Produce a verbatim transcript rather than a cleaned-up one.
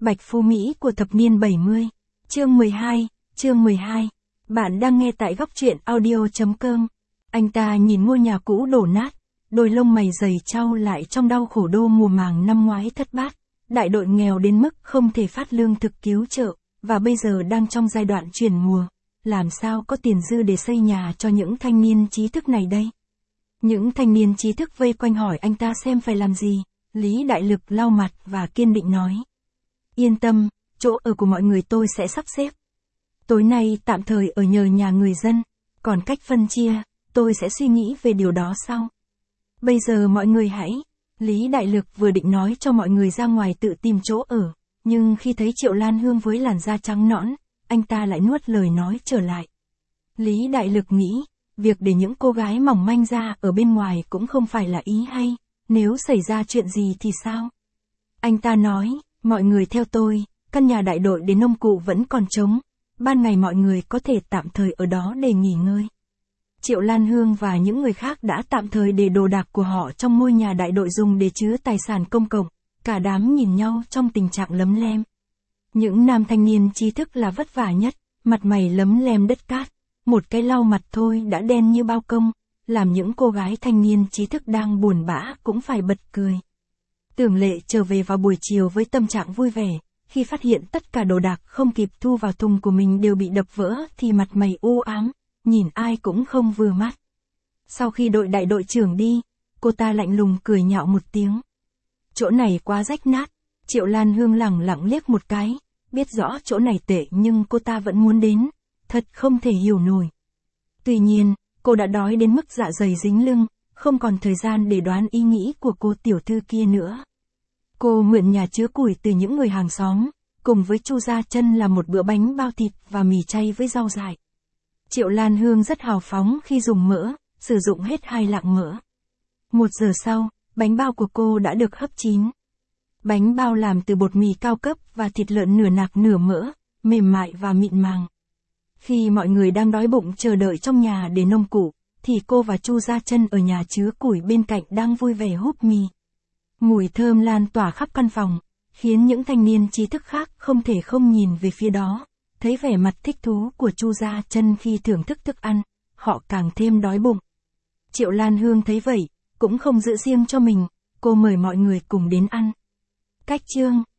Bạch Phú Mỹ của thập niên bảy mươi. Chương mười hai, chương mười hai. Bạn đang nghe tại góc truyện audio chấm com. Anh ta nhìn ngôi nhà cũ đổ nát, đôi lông mày dày trao lại trong đau khổ đô mùa màng năm ngoái thất bát. Đại đội nghèo đến mức không thể phát lương thực cứu trợ, và bây giờ đang trong giai đoạn chuyển mùa. Làm sao có tiền dư để xây nhà cho những thanh niên trí thức này đây? Những thanh niên trí thức vây quanh hỏi anh ta xem phải làm gì. Lý Đại Lực lau mặt và kiên định nói. Yên tâm, chỗ ở của mọi người tôi sẽ sắp xếp. Tối nay tạm thời ở nhờ nhà người dân, còn cách phân chia, tôi sẽ suy nghĩ về điều đó sau. Bây giờ mọi người hãy... Lý Đại Lực vừa định nói cho mọi người ra ngoài tự tìm chỗ ở, nhưng khi thấy Triệu Lan Hương với làn da trắng nõn, anh ta lại nuốt lời nói trở lại. Lý Đại Lực nghĩ, việc để những cô gái mỏng manh ra ở bên ngoài cũng không phải là ý hay, nếu xảy ra chuyện gì thì sao? Anh ta nói, mọi người theo tôi, căn nhà đại đội đến nông cụ vẫn còn trống, ban ngày mọi người có thể tạm thời ở đó để nghỉ ngơi. Triệu Lan Hương và những người khác đã tạm thời để đồ đạc của họ trong ngôi nhà đại đội dùng để chứa tài sản công cộng, cả đám nhìn nhau trong tình trạng lấm lem. Những nam thanh niên trí thức là vất vả nhất, mặt mày lấm lem đất cát, một cái lau mặt thôi đã đen như bao công, làm những cô gái thanh niên trí thức đang buồn bã cũng phải bật cười. Tưởng Lệ trở về vào buổi chiều với tâm trạng vui vẻ, khi phát hiện tất cả đồ đạc không kịp thu vào thùng của mình đều bị đập vỡ thì mặt mày u ám, nhìn ai cũng không vừa mắt. Sau khi đội đại đội trưởng đi, cô ta lạnh lùng cười nhạo một tiếng. Chỗ này quá rách nát. Triệu Lan Hương lẳng lặng liếc một cái, biết rõ chỗ này tệ nhưng cô ta vẫn muốn đến, thật không thể hiểu nổi. Tuy nhiên, cô đã đói đến mức dạ dày dính lưng, không còn thời gian để đoán ý nghĩ của cô tiểu thư kia nữa. Cô mượn nhà chứa củi từ những người hàng xóm, cùng với Chu Gia Chân làm một bữa bánh bao thịt và mì chay với rau dại. Triệu Lan Hương rất hào phóng khi dùng mỡ, sử dụng hết hai lạng mỡ. Một giờ sau, bánh bao của cô đã được hấp chín. Bánh bao làm từ bột mì cao cấp và thịt lợn nửa nạc nửa mỡ, mềm mại và mịn màng. Khi mọi người đang đói bụng chờ đợi trong nhà để nông cụ, thì cô và Chu Gia Chân ở nhà chứa củi bên cạnh đang vui vẻ húp mì. Mùi thơm lan tỏa khắp căn phòng, khiến những thanh niên trí thức khác không thể không nhìn về phía đó. Thấy vẻ mặt thích thú của Chu Gia Chân khi thưởng thức thức ăn, họ càng thêm đói bụng. Triệu Lan Hương thấy vậy, cũng không giữ riêng cho mình, cô mời mọi người cùng đến ăn. Cách chương